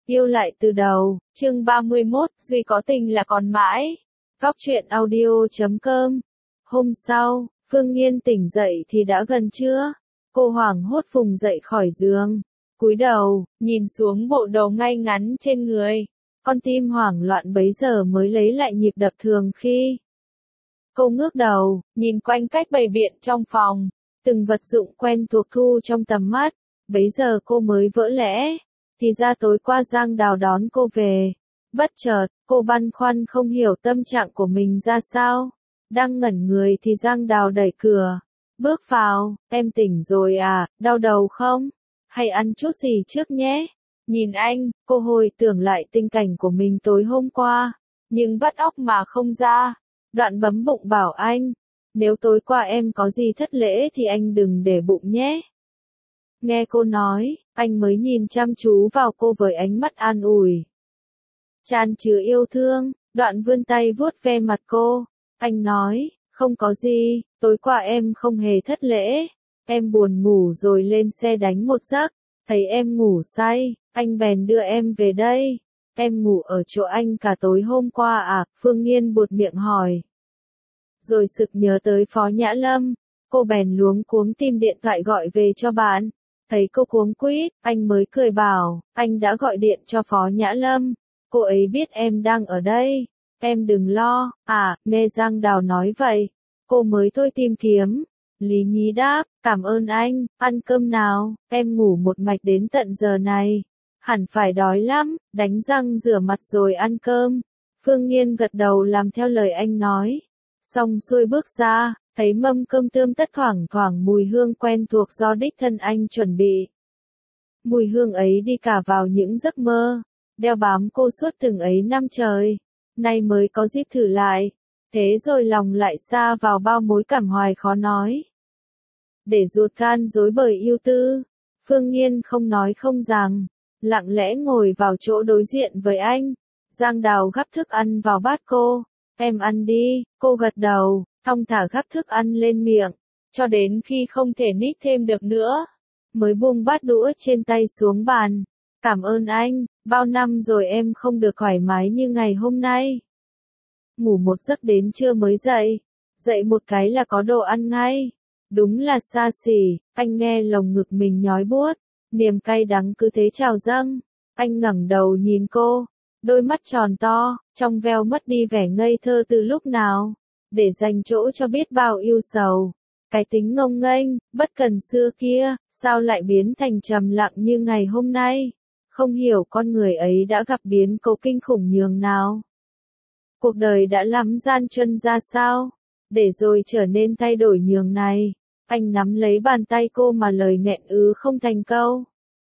Yêu lại từ đầu, chương 31, Duy có tình là còn mãi. Góc truyện audio.com. Hôm sau, Phương Nghiên tỉnh dậy thì đã gần trưa. Cô hoảng hốt vùng dậy khỏi giường, cúi đầu, nhìn xuống bộ đồ ngay ngắn trên người. Con tim hoảng loạn bấy giờ mới lấy lại nhịp đập thường khi. Cô ngước đầu, nhìn quanh cách bày biện trong phòng, từng vật dụng quen thuộc thu trong tầm mắt. Bấy giờ cô mới vỡ lẽ. Thì ra tối qua Giang Đào đón cô về. Bất chợt, cô băn khoăn không hiểu tâm trạng của mình ra sao. Đang ngẩn người thì Giang Đào đẩy cửa. Bước vào, em tỉnh rồi à, đau đầu không? Hay ăn chút gì trước nhé? Nhìn anh, cô hồi tưởng lại tình cảnh của mình tối hôm qua. Nhưng vắt óc mà không ra. Đoạn bấm bụng bảo anh. Nếu tối qua em có gì thất lễ thì anh đừng để bụng nhé. Nghe cô nói, anh mới nhìn chăm chú vào cô với ánh mắt an ủi. Tràn chứa yêu thương, đoạn vươn tay vuốt ve mặt cô. Anh nói, không có gì, tối qua em không hề thất lễ. Em buồn ngủ rồi lên xe đánh một giấc. Thấy em ngủ say, anh bèn đưa em về đây. Em ngủ ở chỗ anh cả tối hôm qua à? Phương Nghiên buột miệng hỏi. Rồi sực nhớ tới Phó Nhã Lâm. Cô bèn luống cuống tìm điện thoại gọi về cho bạn. Thấy cô cuống quýt, anh mới cười bảo, anh đã gọi điện cho Phó Nhã Lâm. Cô ấy biết em đang ở đây. Em đừng lo, nghe Giang Đào nói vậy. Cô mới thôi tìm kiếm. Lý Nhí đáp, cảm ơn anh, ăn cơm nào, em ngủ một mạch đến tận giờ này. Hẳn phải đói lắm, đánh răng rửa mặt rồi ăn cơm. Phương Nghiên gật đầu làm theo lời anh nói. Xong xuôi bước ra. Thấy mâm cơm tươm tất thoảng thoảng mùi hương quen thuộc do đích thân anh chuẩn bị. Mùi hương ấy đi cả vào những giấc mơ, đeo bám cô suốt từng ấy năm trời, nay mới có dịp thử lại, thế rồi lòng lại sa vào bao mối cảm hoài khó nói. Để ruột gan rối bời yêu tư, Phương Nghiên không nói không rằng, lặng lẽ ngồi vào chỗ đối diện với anh. Giang Đào gắp thức ăn vào bát cô, em ăn đi, cô gật đầu. Thong thả gắp thức ăn lên miệng, cho đến khi không thể nít thêm được nữa, mới buông bát đũa trên tay xuống bàn. Cảm ơn anh, bao năm rồi em không được thoải mái như ngày hôm nay. Ngủ một giấc đến trưa mới dậy, dậy một cái là có đồ ăn ngay. Đúng là xa xỉ, anh nghe lồng ngực mình nhói buốt, niềm cay đắng cứ thế trào dâng. Anh ngẩng đầu nhìn cô, đôi mắt tròn to, trong veo mất đi vẻ ngây thơ từ lúc nào. Để dành chỗ cho biết bao yêu sầu. Cái tính ngông nghênh, bất cần xưa kia, sao lại biến thành trầm lặng như ngày hôm nay? Không hiểu con người ấy đã gặp biến cố kinh khủng nhường nào. Cuộc đời đã lắm gian truân ra sao? Để rồi trở nên thay đổi nhường này. Anh nắm lấy bàn tay cô mà lời nghẹn ứ không thành câu.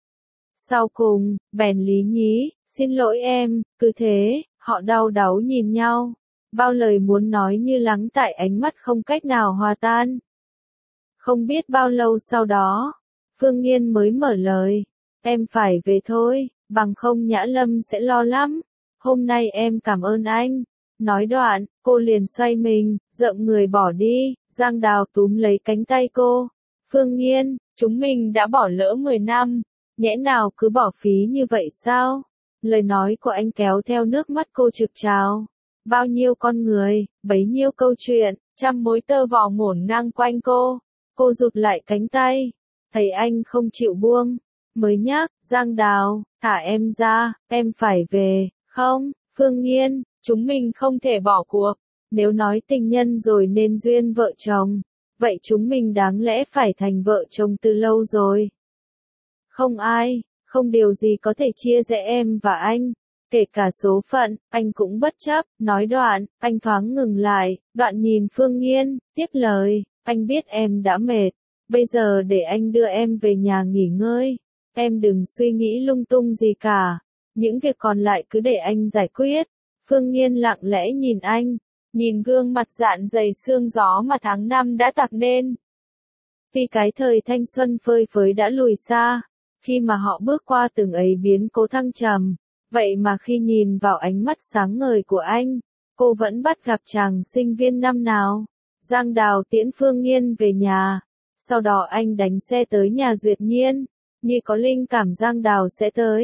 Sau cùng, bèn lý nhí, xin lỗi em, cứ thế, họ đau đáu nhìn nhau. Bao lời muốn nói như lắng tại ánh mắt không cách nào hòa tan. Không biết bao lâu sau đó, Phương Nghiên mới mở lời. Em phải về thôi, bằng không Nhã Lâm sẽ lo lắm. Hôm nay em cảm ơn anh. Nói đoạn, cô liền xoay mình, rộng người bỏ đi. Giang Đào túm lấy cánh tay cô. Phương Nghiên, chúng mình đã bỏ lỡ 10 năm. Nhẽ nào cứ bỏ phí như vậy sao? Lời nói của anh kéo theo nước mắt cô trực trào. Bao nhiêu con người, bấy nhiêu câu chuyện, trăm mối tơ vò ngổn ngang quanh cô. Cô rụt lại cánh tay. Thấy anh không chịu buông. Mới nhắc, Giang Đào, thả em ra, em phải về. Không, Phương Nghiên, chúng mình không thể bỏ cuộc. Nếu nói tình nhân rồi nên duyên vợ chồng. Vậy chúng mình đáng lẽ phải thành vợ chồng từ lâu rồi. Không ai, không điều gì có thể chia rẽ em và anh. Kể cả số phận, anh cũng bất chấp. Nói đoạn, anh thoáng ngừng lại, đoạn nhìn Phương Nghiên, tiếp lời, anh biết em đã mệt. Bây giờ để anh đưa em về nhà nghỉ ngơi. Em đừng suy nghĩ lung tung gì cả. Những việc còn lại cứ để anh giải quyết. Phương Nghiên lặng lẽ nhìn anh, nhìn gương mặt rạn dày sương gió mà tháng năm đã tạc nên. Vì cái thời thanh xuân phơi phới đã lùi xa, khi mà họ bước qua từng ấy biến cố thăng trầm. Vậy mà khi nhìn vào ánh mắt sáng ngời của anh, cô vẫn bắt gặp chàng sinh viên năm nào. Giang Đào tiễn Phương Nghiên về nhà. Sau đó anh đánh xe tới nhà Duyệt Nhiên. Như có linh cảm Giang Đào sẽ tới.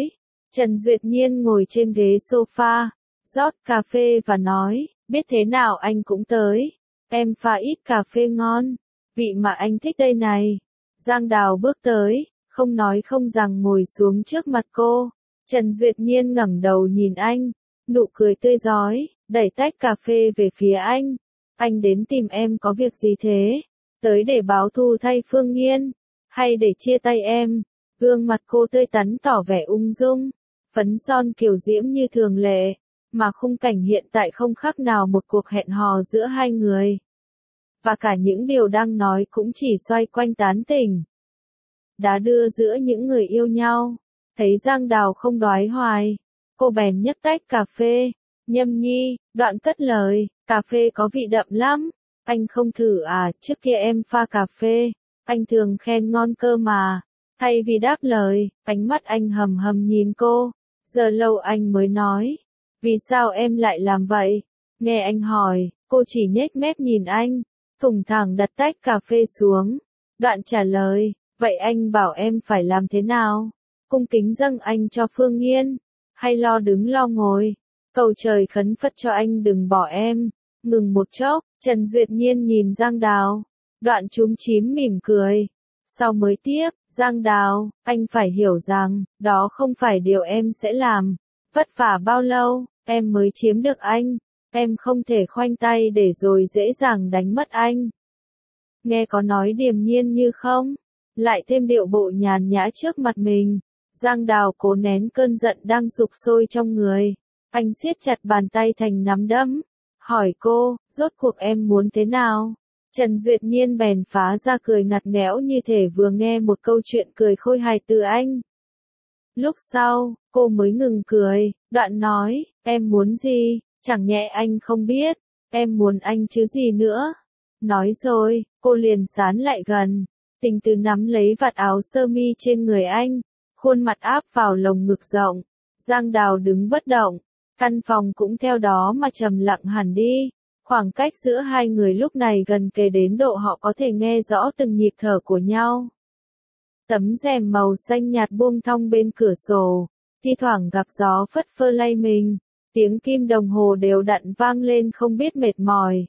Trần Duyệt Nhiên ngồi trên ghế sofa, rót cà phê và nói, biết thế nào anh cũng tới. Em pha ít cà phê ngon, vị mà anh thích đây này. Giang Đào bước tới, không nói không rằng ngồi xuống trước mặt cô. Trần Duyệt Nhiên ngẩng đầu nhìn anh, nụ cười tươi rói, đẩy tách cà phê về phía anh. Anh đến tìm em có việc gì thế? Tới để báo thù thay Phương Nghiên, hay để chia tay em? Gương mặt cô tươi tắn tỏ vẻ ung dung, phấn son kiều diễm như thường lệ, mà khung cảnh hiện tại không khác nào một cuộc hẹn hò giữa hai người. Và cả những điều đang nói cũng chỉ xoay quanh tán tỉnh. Đá đưa giữa những người yêu nhau. Thấy Giang Đào không đoái hoài, cô bèn nhấc tách cà phê. Nhâm nhi, đoạn cất lời, cà phê có vị đậm lắm. Anh không thử à, trước kia em pha cà phê, anh thường khen ngon cơ mà. Thay vì đáp lời, ánh mắt anh hầm hầm nhìn cô. Giờ lâu anh mới nói, vì sao em lại làm vậy? Nghe anh hỏi, cô chỉ nhếch mép nhìn anh, thủng thẳng đặt tách cà phê xuống. Đoạn trả lời, vậy anh bảo em phải làm thế nào? Cung kính dâng anh cho Phương Nghiên, hay lo đứng lo ngồi? Cầu trời khấn Phật cho anh đừng bỏ em. Ngừng một chốc, Trần Duyệt Nhiên nhìn Giang Đào, đoạn chúm chím mỉm cười. Sau mới tiếp, Giang Đào, anh phải hiểu rằng, đó không phải điều em sẽ làm. Vất vả bao lâu, em mới chiếm được anh. Em không thể khoanh tay để rồi dễ dàng đánh mất anh. Nghe có nói điềm nhiên như không? Lại thêm điệu bộ nhàn nhã trước mặt mình. Giang Đào cố nén cơn giận đang sục sôi trong người. Anh siết chặt bàn tay thành nắm đấm. Hỏi cô, rốt cuộc em muốn thế nào? Trần Duyệt Nhiên bèn phá ra cười ngặt nghẽo như thể vừa nghe một câu chuyện cười khôi hài từ anh. Lúc sau, cô mới ngừng cười, đoạn nói, em muốn gì, chẳng nhẽ anh không biết, em muốn anh chứ gì nữa. Nói rồi, cô liền sán lại gần, tình từ nắm lấy vạt áo sơ mi trên người anh, khuôn mặt áp vào lồng ngực rộng. Giang Đào đứng bất động, căn phòng cũng theo đó mà trầm lặng hẳn đi. Khoảng cách giữa hai người lúc này gần kề đến độ họ có thể nghe rõ từng nhịp thở của nhau. Tấm rèm màu xanh nhạt buông thong bên cửa sổ, thi thoảng gặp gió phất phơ lay mình, tiếng kim đồng hồ đều đặn vang lên không biết mệt mỏi.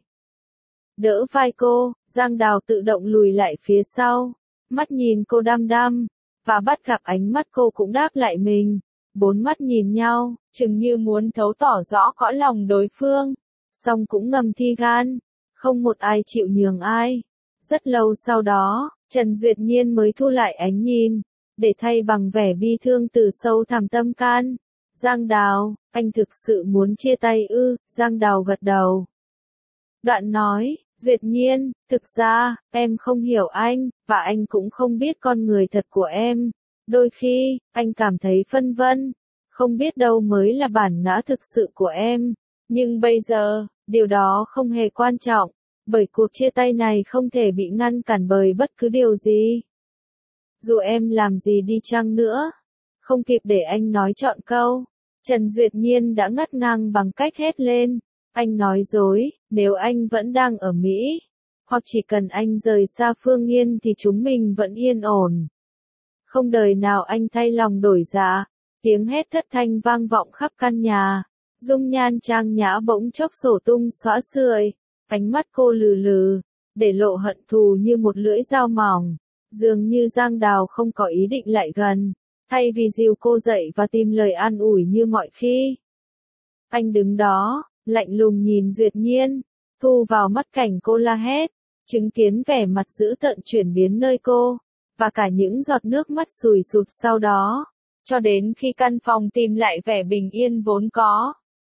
Đỡ vai cô, Giang Đào tự động lùi lại phía sau, mắt nhìn cô đăm đăm, và bắt gặp ánh mắt cô cũng đáp lại mình. Bốn mắt nhìn nhau, chừng như muốn thấu tỏ rõ cõi lòng đối phương, song cũng ngầm thi gan, không một ai chịu nhường ai. Rất lâu sau đó, Trần Duyệt Nhiên mới thu lại ánh nhìn, để thay bằng vẻ bi thương từ sâu thẳm tâm can. Giang Đào, anh thực sự muốn chia tay ư? Giang Đào gật đầu. Đoạn nói, Duyệt Nhiên, thực ra, em không hiểu anh, và anh cũng không biết con người thật của em. Đôi khi, anh cảm thấy phân vân, không biết đâu mới là bản ngã thực sự của em. Nhưng bây giờ, điều đó không hề quan trọng, bởi cuộc chia tay này không thể bị ngăn cản bởi bất cứ điều gì. Dù em làm gì đi chăng nữa. Không kịp để anh nói trọn câu, Trần Duyệt Nhiên đã ngắt ngang bằng cách hét lên. Anh nói dối, nếu anh vẫn đang ở Mỹ, hoặc chỉ cần anh rời xa Phương Nghiên thì chúng mình vẫn yên ổn. Không đời nào anh thay lòng đổi dạ. Tiếng hét thất thanh vang vọng khắp căn nhà. Dung nhan trang nhã bỗng chốc sổ tung xõa sưởi, ánh mắt cô lừ lừ, để lộ hận thù như một lưỡi dao mỏng. Dường như Giang Đào không có ý định lại gần, thay vì dìu cô dậy và tìm lời an ủi như mọi khi. Anh đứng đó, lạnh lùng nhìn Duyệt Nhiên, thu vào mắt cảnh cô la hét, chứng kiến vẻ mặt dữ tợn chuyển biến nơi cô, và cả những giọt nước mắt sùi sụt sau đó, cho đến khi căn phòng tìm lại vẻ bình yên vốn có.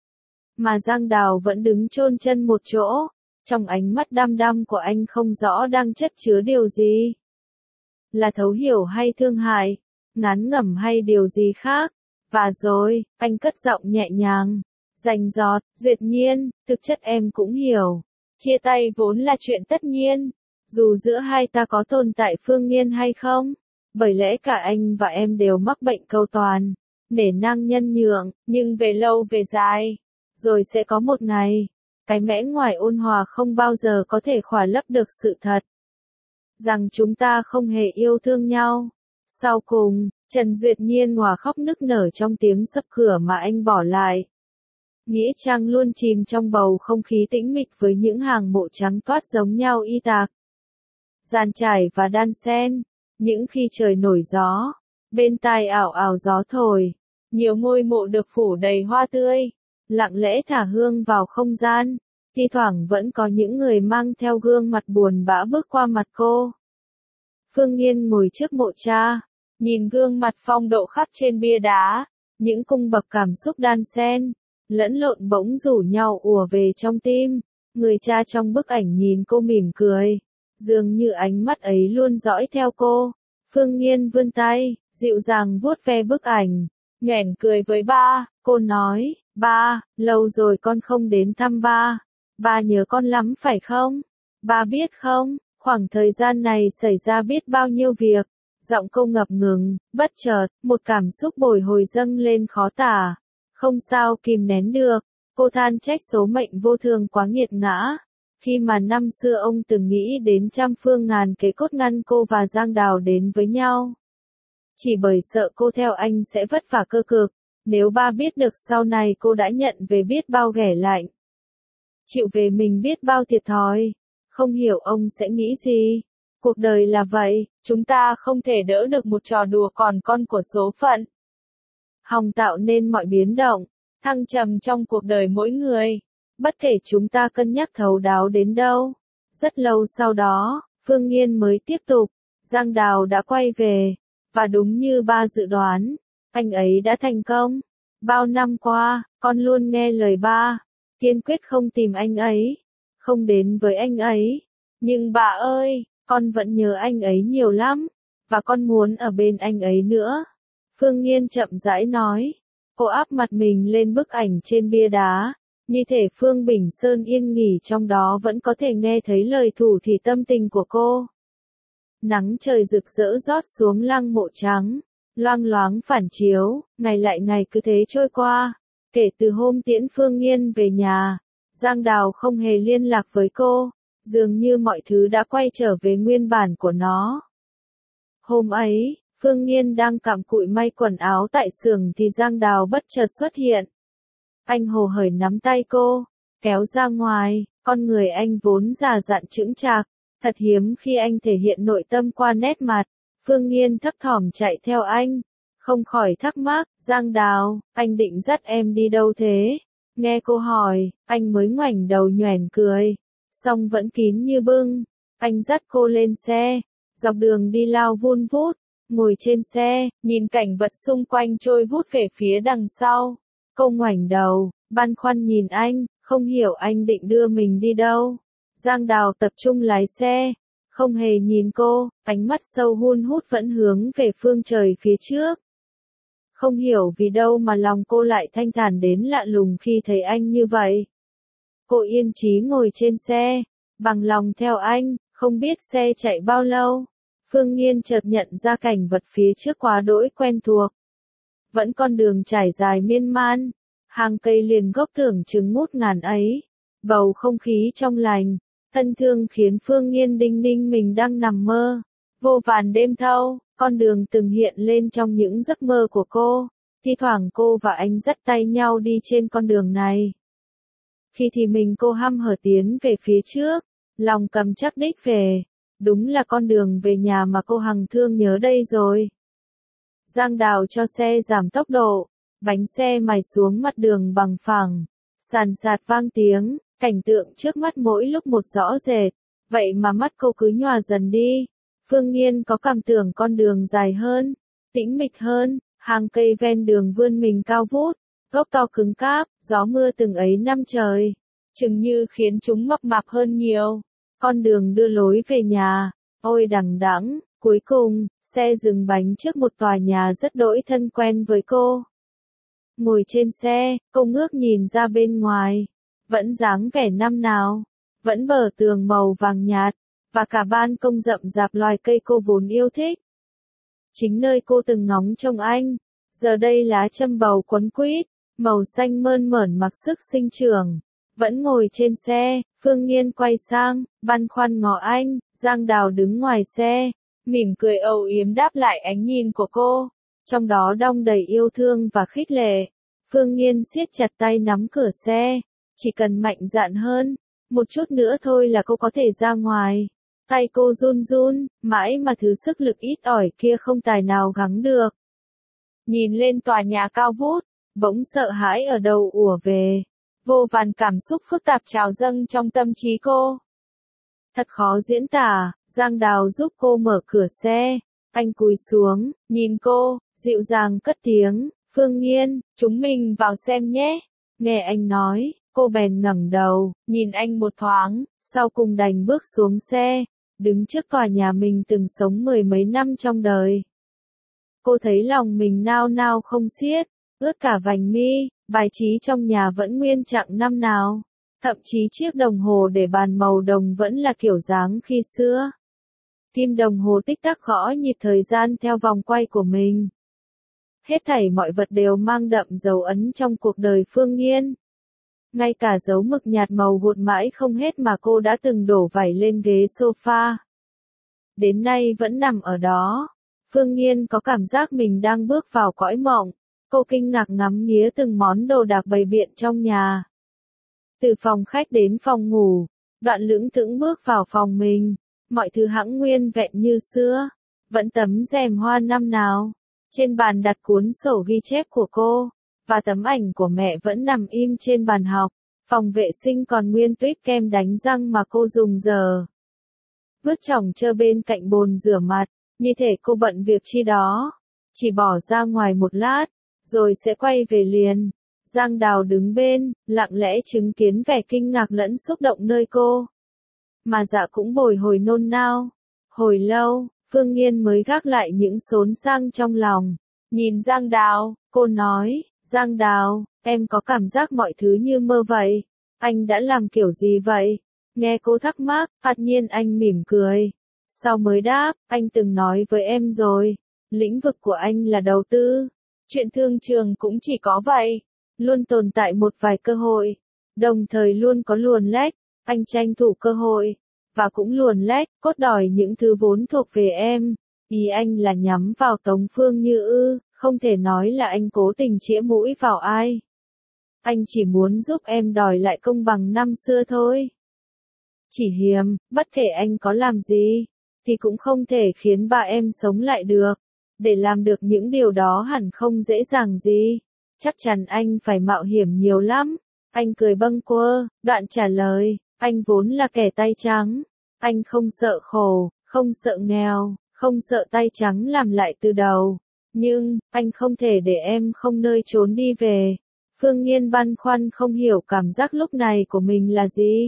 Mà Giang Đào vẫn đứng chôn chân một chỗ, trong ánh mắt đăm đăm của anh không rõ đang chất chứa điều gì. Là thấu hiểu hay thương hại, ngán ngẩm hay điều gì khác. Và rồi, anh cất giọng nhẹ nhàng, rành rọt, Duyệt Nhiên, thực chất em cũng hiểu. Chia tay vốn là chuyện tất nhiên, dù giữa hai ta có tồn tại Phương Nghiên hay không. Bởi lẽ cả anh và em đều mắc bệnh cầu toàn, nể nang nhân nhượng, nhưng về lâu về dài, rồi sẽ có một ngày, cái mẽ ngoài ôn hòa không bao giờ có thể khỏa lấp được sự thật. Rằng chúng ta không hề yêu thương nhau. Sau cùng, Trần Duyệt Nhiên hòa khóc nức nở trong tiếng sập cửa mà anh bỏ lại. Nghĩa trang luôn chìm trong bầu không khí tĩnh mịch với những hàng mộ trắng toát giống nhau y tạc. Dàn trải và đan xen, những khi trời nổi gió, bên tai ảo ảo gió thổi, nhiều ngôi mộ được phủ đầy hoa tươi, lặng lẽ thả hương vào không gian, thi thoảng vẫn có những người mang theo gương mặt buồn bã bước qua mặt cô. Phương Nghiên ngồi trước mộ cha, nhìn gương mặt phong độ khắc trên bia đá, những cung bậc cảm xúc đan xen, lẫn lộn bỗng rủ nhau ùa về trong tim. Người cha trong bức ảnh nhìn cô mỉm cười, dường như ánh mắt ấy luôn dõi theo cô. Phương Nghiên vươn tay, dịu dàng vuốt ve bức ảnh, nhoẻn cười với ba, cô nói, ba, lâu rồi con không đến thăm ba. Ba nhớ con lắm phải không? Ba biết không, khoảng thời gian này xảy ra biết bao nhiêu việc. Giọng cô ngập ngừng, bất chợt, một cảm xúc bồi hồi dâng lên khó tả. Không sao kìm nén được, cô than trách số mệnh vô thường quá nghiệt ngã. Khi mà năm xưa ông từng nghĩ đến trăm phương ngàn kế cốt ngăn cô và Giang Đào đến với nhau. Chỉ bởi sợ cô theo anh sẽ vất vả cơ cực, nếu ba biết được sau này cô đã nhận về biết bao ghẻ lạnh. Chịu về mình biết bao thiệt thòi, không hiểu ông sẽ nghĩ gì. Cuộc đời là vậy, chúng ta không thể đỡ được một trò đùa còn con của số phận. Hòng tạo nên mọi biến động, thăng trầm trong cuộc đời mỗi người. Bất kể chúng ta cân nhắc thấu đáo đến đâu. Rất lâu sau đó, Phương Nghiên mới tiếp tục, Giang Đào đã quay về, và đúng như ba dự đoán, anh ấy đã thành công. Bao năm qua, con luôn nghe lời ba, kiên quyết không tìm anh ấy, không đến với anh ấy. Nhưng bà ơi, con vẫn nhớ anh ấy nhiều lắm, và con muốn ở bên anh ấy nữa. Phương Nghiên chậm rãi nói, cô áp mặt mình lên bức ảnh trên bia đá, như thể Phương Bình Sơn yên nghỉ trong đó vẫn có thể nghe thấy lời thủ thỉ tâm tình của cô. Nắng trời rực rỡ rót xuống lăng mộ trắng, loang loáng phản chiếu, ngày lại ngày cứ thế trôi qua. Kể từ hôm tiễn Phương Nghiên về nhà, Giang Đào không hề liên lạc với cô, dường như mọi thứ đã quay trở về nguyên bản của nó. Hôm ấy, Phương Nghiên đang cặm cụi may quần áo tại xưởng thì Giang Đào bất chợt xuất hiện. Anh hồ hởi nắm tay cô, kéo ra ngoài, con người anh vốn già dặn chững chạc, thật hiếm khi anh thể hiện nội tâm qua nét mặt. Phương Nghiên thấp thỏm chạy theo anh, không khỏi thắc mắc, Giang Đào, anh định dắt em đi đâu thế? Nghe cô hỏi, anh mới ngoảnh đầu nhoẻn cười, song vẫn kín như bưng. Anh dắt cô lên xe, dọc đường đi lao vun vút, ngồi trên xe, nhìn cảnh vật xung quanh trôi vút về phía đằng sau. Cô ngoảnh đầu, băn khoăn nhìn anh, không hiểu anh định đưa mình đi đâu. Giang Đào tập trung lái xe, không hề nhìn cô, ánh mắt sâu hun hút vẫn hướng về phương trời phía trước. Không hiểu vì đâu mà lòng cô lại thanh thản đến lạ lùng khi thấy anh như vậy. Cô yên chí ngồi trên xe, bằng lòng theo anh, không biết xe chạy bao lâu. Phương Nghiên chợt nhận ra cảnh vật phía trước quá đỗi quen thuộc. Vẫn con đường trải dài miên man, hàng cây liền gốc tưởng chừng ngút ngàn ấy, bầu không khí trong lành, thân thương khiến Phương Nghiên đinh ninh mình đang nằm mơ. Vô vàn đêm thâu, con đường từng hiện lên trong những giấc mơ của cô, thi thoảng cô và anh dắt tay nhau đi trên con đường này. Khi thì mình cô hăm hở tiến về phía trước, lòng cầm chắc đích về, đúng là con đường về nhà mà cô hằng thương nhớ đây rồi. Giang Đào cho xe giảm tốc độ, bánh xe mài xuống mặt đường bằng phẳng, sàn sạt vang tiếng, cảnh tượng trước mắt mỗi lúc một rõ rệt, vậy mà mắt cô cứ nhòa dần đi. Phương Nghiên có cảm tưởng con đường dài hơn, tĩnh mịch hơn, hàng cây ven đường vươn mình cao vút, gốc to cứng cáp, gió mưa từng ấy năm trời, chừng như khiến chúng mập mạp hơn nhiều. Con đường đưa lối về nhà, ôi đằng đẵng, cuối cùng, xe dừng bánh trước một tòa nhà rất đỗi thân quen với cô. Ngồi trên xe, cô ngước nhìn ra bên ngoài, vẫn dáng vẻ năm nào, vẫn bờ tường màu vàng nhạt, và cả ban công rậm rạp loài cây cô vốn yêu thích. Chính nơi cô từng ngóng trông anh, giờ đây lá châm bầu quấn quýt, màu xanh mơn mởn mặc sức sinh trưởng. Vẫn ngồi trên xe, Phương Nghiên quay sang, băn khoăn ngó anh, Giang Đào đứng ngoài xe, mỉm cười âu yếm đáp lại ánh nhìn của cô. trong đó đong đầy yêu thương và khích lệ. Phương Nghiên siết chặt tay nắm cửa xe, chỉ cần mạnh dạn hơn, một chút nữa thôi là cô có thể ra ngoài. Tay cô run run, mãi mà thứ sức lực ít ỏi kia không tài nào gắng được. Nhìn lên tòa nhà cao vút, bỗng sợ hãi ở đầu ùa về. Vô vàn cảm xúc phức tạp trào dâng trong tâm trí cô. Thật khó diễn tả, Giang Đào giúp cô mở cửa xe. Anh cúi xuống, nhìn cô, dịu dàng cất tiếng, Phương Nghiên, chúng mình vào xem nhé. Nghe anh nói, cô bèn ngẩng đầu, nhìn anh một thoáng, sau cùng đành bước xuống xe, đứng trước tòa nhà mình từng sống mười mấy năm trong đời. Cô thấy lòng mình nao nao không xiết, ướt cả vành mi, bài trí trong nhà vẫn nguyên trạng năm nào. Thậm chí chiếc đồng hồ để bàn màu đồng vẫn là kiểu dáng khi xưa. Kim đồng hồ tích tắc gõ nhịp thời gian theo vòng quay của mình. Hết thảy mọi vật đều mang đậm dấu ấn trong cuộc đời Phương Nghiên. Ngay cả dấu mực nhạt màu gột mãi không hết mà cô đã từng đổ vẩy lên ghế sofa. Đến nay vẫn nằm ở đó. Phương Nghiên có cảm giác mình đang bước vào cõi mộng. Cô kinh ngạc ngắm nghía từng món đồ đạc bày biện trong nhà. Từ phòng khách đến phòng ngủ, đoạn lững thững bước vào phòng mình. Mọi thứ hẵng nguyên vẹn như xưa. Vẫn tấm rèm hoa năm nào. Trên bàn đặt cuốn sổ ghi chép của cô. Và tấm ảnh của mẹ vẫn nằm im trên bàn học. Phòng vệ sinh còn nguyên tuýp kem đánh răng mà cô dùng giờ. Vứt chỏng chơ bên cạnh bồn rửa mặt. Như thể cô bận việc chi đó. Chỉ bỏ ra ngoài một lát. Rồi sẽ quay về liền. Giang Đào đứng bên, lặng lẽ chứng kiến vẻ kinh ngạc lẫn xúc động nơi cô. Mà dạ cũng bồi hồi nôn nao. Hồi lâu, Phương Nghiên mới gác lại những xốn sang trong lòng. Nhìn Giang Đào, cô nói, Giang Đào, em có cảm giác mọi thứ như mơ vậy. Anh đã làm kiểu gì vậy? Nghe cô thắc mắc, hạt nhiên anh mỉm cười. Sau mới đáp, anh từng nói với em rồi. Lĩnh vực của anh là đầu tư. Chuyện thương trường cũng chỉ có vậy. Luôn tồn tại một vài cơ hội. Đồng thời luôn có luồn lách. Anh tranh thủ cơ hội. Và cũng luồn lách, cốt đòi những thứ vốn thuộc về em. Ý anh là nhắm vào Tống Phương Như ư, không thể nói là anh cố tình chĩa mũi vào ai. Anh chỉ muốn giúp em đòi lại công bằng năm xưa thôi. Chỉ hiềm, bất kể anh có làm gì, thì cũng không thể khiến ba em sống lại được. Để làm được những điều đó hẳn không dễ dàng gì. Chắc chắn anh phải mạo hiểm nhiều lắm. Anh cười bâng quơ, đoạn trả lời, anh vốn là kẻ tay trắng. Anh không sợ khổ, không sợ nghèo, không sợ tay trắng làm lại từ đầu. Nhưng, anh không thể để em không nơi trốn đi về. Phương Nghiên băn khoăn không hiểu cảm giác lúc này của mình là gì.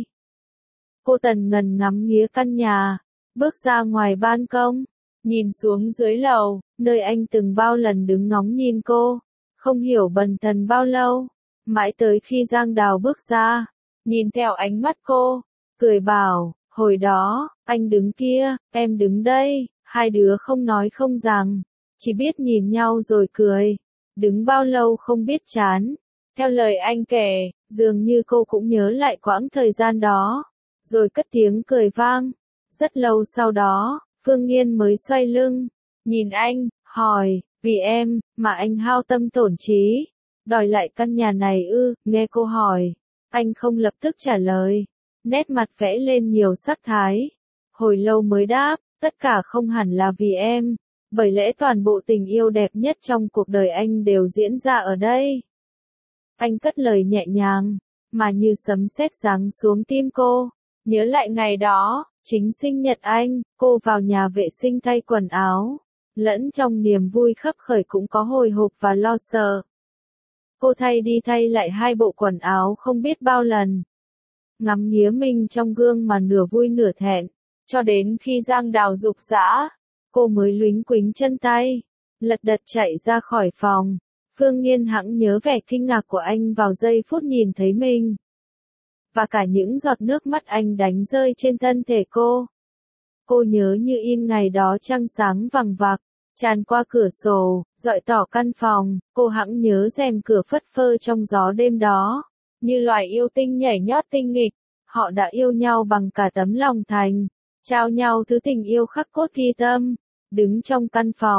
Cô tần ngần ngắm nghía căn nhà, bước ra ngoài ban công, nhìn xuống dưới lầu, nơi anh từng bao lần đứng ngóng nhìn cô, không hiểu bần thần bao lâu, mãi tới khi Giang Đào bước ra, nhìn theo ánh mắt cô, cười bảo, hồi đó, anh đứng kia, em đứng đây, hai đứa không nói không rằng, chỉ biết nhìn nhau rồi cười, đứng bao lâu không biết chán. Theo lời anh kể, dường như cô cũng nhớ lại quãng thời gian đó, rồi cất tiếng cười vang. Rất lâu sau đó, Phương Nghiên mới xoay lưng, nhìn anh, hỏi, vì em, mà anh hao tâm tổn trí, đòi lại căn nhà này ư? Nghe cô hỏi, anh không lập tức trả lời, nét mặt vẽ lên nhiều sắc thái. Hồi lâu mới đáp, tất cả không hẳn là vì em, bởi lẽ toàn bộ tình yêu đẹp nhất trong cuộc đời anh đều diễn ra ở đây. Anh cất lời nhẹ nhàng, mà như sấm sét giáng xuống tim cô. Nhớ lại ngày đó, chính sinh nhật anh, cô vào nhà vệ sinh thay quần áo. Lẫn trong niềm vui khấp khởi cũng có hồi hộp và lo sợ. Cô thay đi thay lại hai bộ quần áo không biết bao lần. Ngắm nghía mình trong gương mà nửa vui nửa thẹn. Cho đến khi Giang Đào giục giã, cô mới luính quính chân tay, lật đật chạy ra khỏi phòng. Phương Nghiên hẵng nhớ vẻ kinh ngạc của anh vào giây phút nhìn thấy mình. Và cả những giọt nước mắt anh đánh rơi trên thân thể cô. Cô nhớ như in ngày đó trăng sáng vằng vặc, tràn qua cửa sổ, rọi tỏ căn phòng. Cô hẵng nhớ rèm cửa phất phơ trong gió đêm đó. Như loài yêu tinh nhảy nhót tinh nghịch, họ đã yêu nhau bằng cả tấm lòng thành. Trao nhau thứ tình yêu khắc cốt ghi tâm. Đứng trong căn phòng,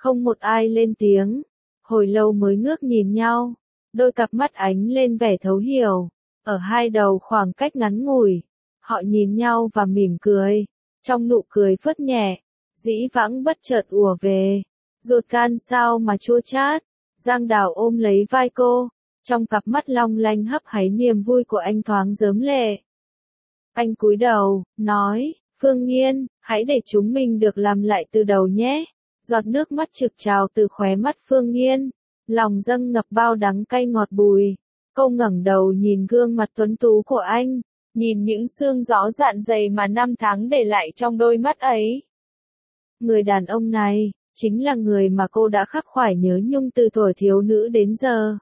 Không một ai lên tiếng. Hồi lâu mới ngước nhìn nhau. Đôi cặp mắt ánh lên vẻ thấu hiểu. Ở hai đầu khoảng cách ngắn ngủi. Họ nhìn nhau và mỉm cười. Trong nụ cười phớt nhẹ. Dĩ vãng bất chợt ùa về. Ruột gan sao mà chua chát. Giang Đào ôm lấy vai cô. Trong cặp mắt long lanh hấp háy niềm vui của anh thoáng rớm lệ. Anh cúi đầu, nói, Phương Nghiên, hãy để chúng mình được làm lại từ đầu nhé. Giọt nước mắt trực trào từ khóe mắt Phương Nghiên. Lòng dâng ngập bao đắng cay ngọt bùi. Cô ngẩng đầu nhìn gương mặt tuấn tú của anh. Nhìn những xương gió dạn dày mà năm tháng để lại trong đôi mắt ấy. Người đàn ông này, chính là người mà cô đã khắc khoải nhớ nhung từ tuổi thiếu nữ đến giờ.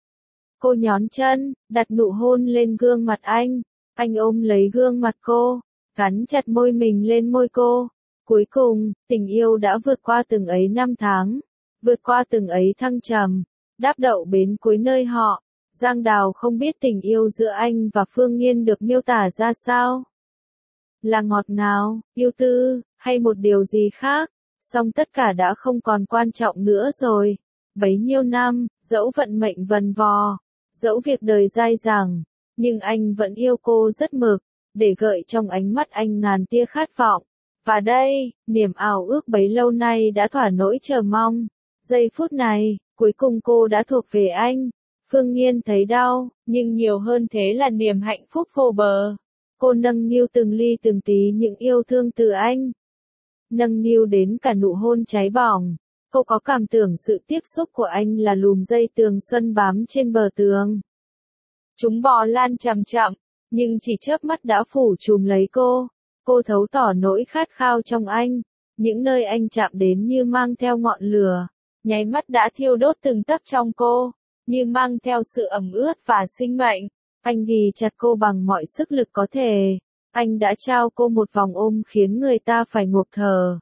Cô nhón chân, đặt nụ hôn lên gương mặt anh. Anh ôm lấy gương mặt cô, gắn chặt môi mình lên môi cô. Cuối cùng, tình yêu đã vượt qua từng ấy năm tháng, vượt qua từng ấy thăng trầm, đáp đậu bến cuối nơi họ. Giang Đào không biết tình yêu giữa anh và Phương Nghiên được miêu tả ra sao. Là ngọt ngào, yêu tư, hay một điều gì khác, song tất cả đã không còn quan trọng nữa rồi. Bấy nhiêu năm, dẫu vận mệnh vần vò, dẫu việc đời dai dẳng, nhưng anh vẫn yêu cô rất mực, để gợi trong ánh mắt anh ngàn tia khát vọng. Và đây, niềm ao ước bấy lâu nay đã thỏa nỗi chờ mong. Giây phút này, cuối cùng cô đã thuộc về anh. Phương Nghiên thấy đau, nhưng nhiều hơn thế là niềm hạnh phúc vô bờ. Cô nâng niu từng ly từng tí những yêu thương từ anh. Nâng niu đến cả nụ hôn cháy bỏng. Cô có cảm tưởng sự tiếp xúc của anh là lùm dây tường xuân bám trên bờ tường. Chúng bò lan chậm chậm, nhưng chỉ chớp mắt đã phủ trùm lấy cô. Cô thấu tỏ nỗi khát khao trong anh. Những nơi anh chạm đến như mang theo ngọn lửa. Nháy mắt đã thiêu đốt từng tấc trong cô. Như mang theo sự ẩm ướt và sinh mệnh. Anh ghì chặt cô bằng mọi sức lực có thể. Anh đã trao cô một vòng ôm khiến người ta phải ngộp thở.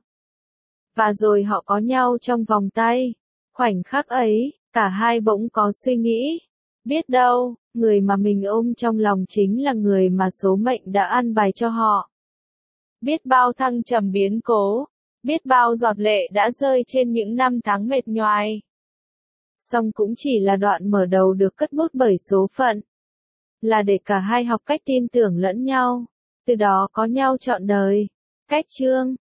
Và rồi họ có nhau trong vòng tay. Khoảnh khắc ấy, cả hai bỗng có suy nghĩ. Biết đâu, người mà mình ôm trong lòng chính là người mà số mệnh đã an bài cho họ. Biết bao thăng trầm biến cố. Biết bao giọt lệ đã rơi trên những năm tháng mệt nhoài. Song cũng chỉ là đoạn mở đầu được cất bút bởi số phận. Là để cả hai học cách tin tưởng lẫn nhau. Từ đó có nhau trọn đời. Cách chương